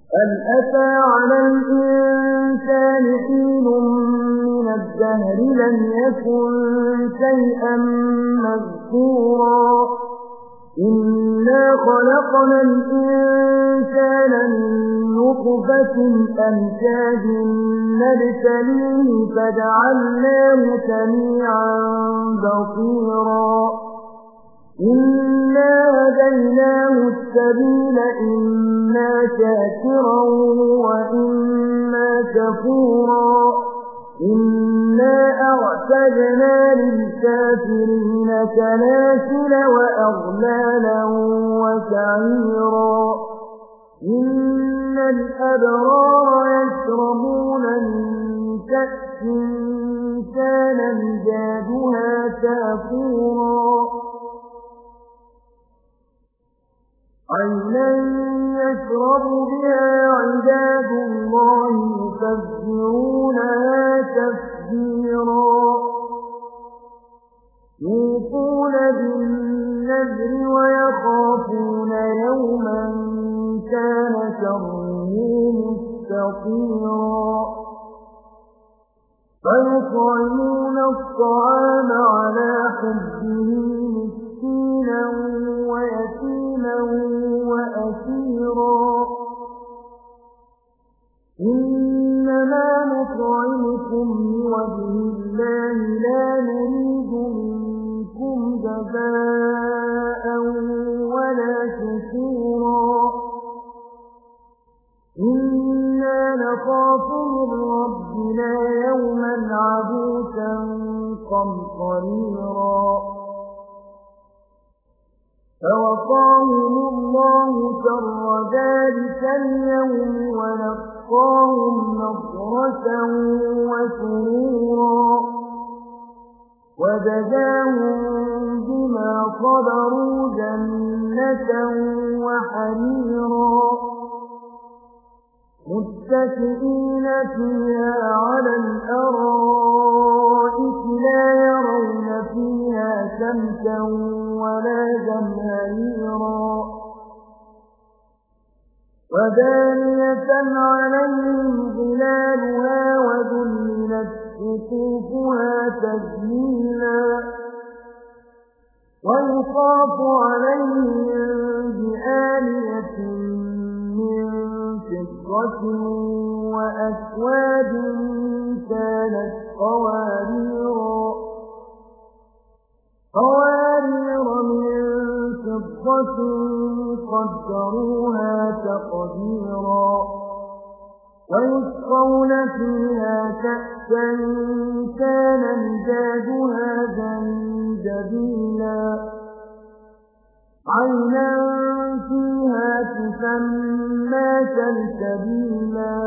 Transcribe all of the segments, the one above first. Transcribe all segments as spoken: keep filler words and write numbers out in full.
هل أتى على الإنسان حين من الدهر لم يكن شيئا مذكورا إنا خلقنا الإنسان من نطفة أمشاج نبتليه فجعلناه سميعا بصيرا إنا هديناه السبيل إما شاكرا وإما كفورا إنا أعتدنا للكافرين سلاسل وأغلالا وسعيرا إن الأبرار يشربون من كأس كان مزاجها كافورا عينا يشرب بها عباد الله يفجرونها تفجيرا يوفون بالنذر ويخافون يوما كان شره مستطيرا فيطعمون الطعام على حبه مسكينا ويتيما وأسيرا إنما نطعمكم لوجه الله لا نريد منكم جزاء ولا شكورا إنا نخاف من ربنا يوما عبوسا قمطريرا فوقاهم الله شر ذلك اليوم ولقاهم نضرة وسرورا وجزاهم بما صبروا جنة وحريرا متكئين فيها على الأرائك لا يرون فيها شمسا ولا زمهريرا ودانية عليهم ظلالها وذللت قطوفها تذليلا ويطاف عليهم بآنية من فضة وأكواب كانت قواريرا قوارير من فضة قدروها تقديرا ويسقون فيها كأسا كان مزاجها زنجبيلا عينا فيها تسمى سلسبيلا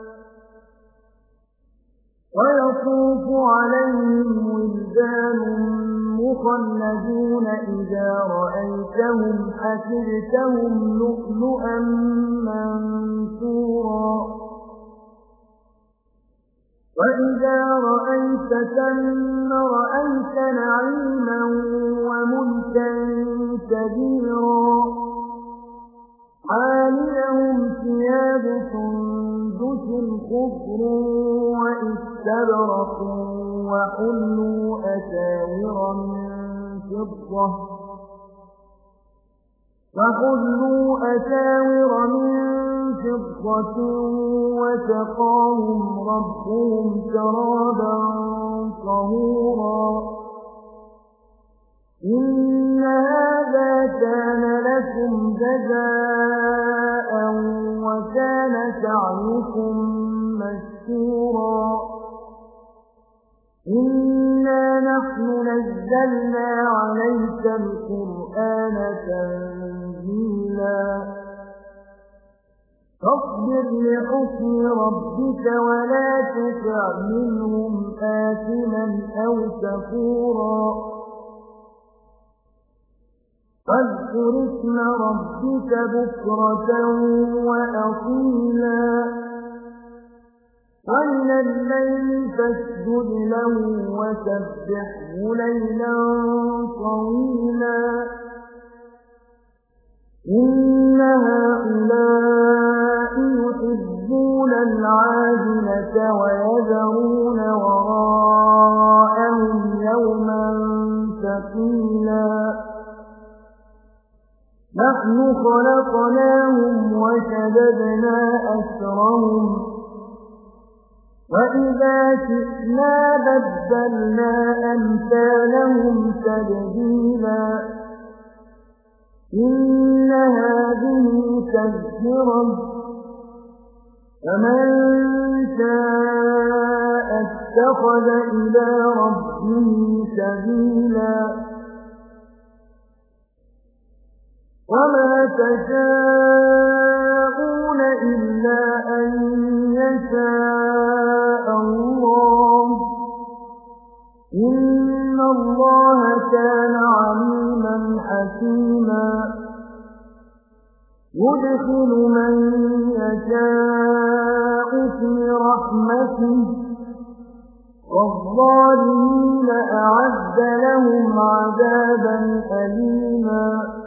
ويطوف عليهم ولدان مخلدون إذا رأيتهم حسبتهم لؤلؤا منثورا وإذا رأيت ثم رأيت نعيما وملكا كبيرا عاليهم ثياب سندس خضر واستبرق وحلوا أساور من فضة وحلوا أساور من فضة وسقاهم ربهم شرابا طهورا إن هذا كان لكم جزاء وكان سعيكم مشكورا إنا نحن نزلنا عليك القرآن تنزيلا فاصبر لحكم ربك ولا تطع منهم آثما أو كفورا واذكر اسم ربك بكرة وأصيلا ومن الليل فاسجد له وسبحه ليلا طويلا إن هؤلاء العاجلة ويذرون وراءهم يوما ثقيلا نحن خلقناهم وشددنا أسرهم وإذا شئنا بدلنا أمثالهم تبديلا إن هذه تذكرة فمن شاء اتخذ إلى ربه سبيلا وما تشاءون إلا أن يشاء الله إن الله كان عليما حكيما يدخل من يشاء في رحمته والظالمين أعد لهم عذابا أليما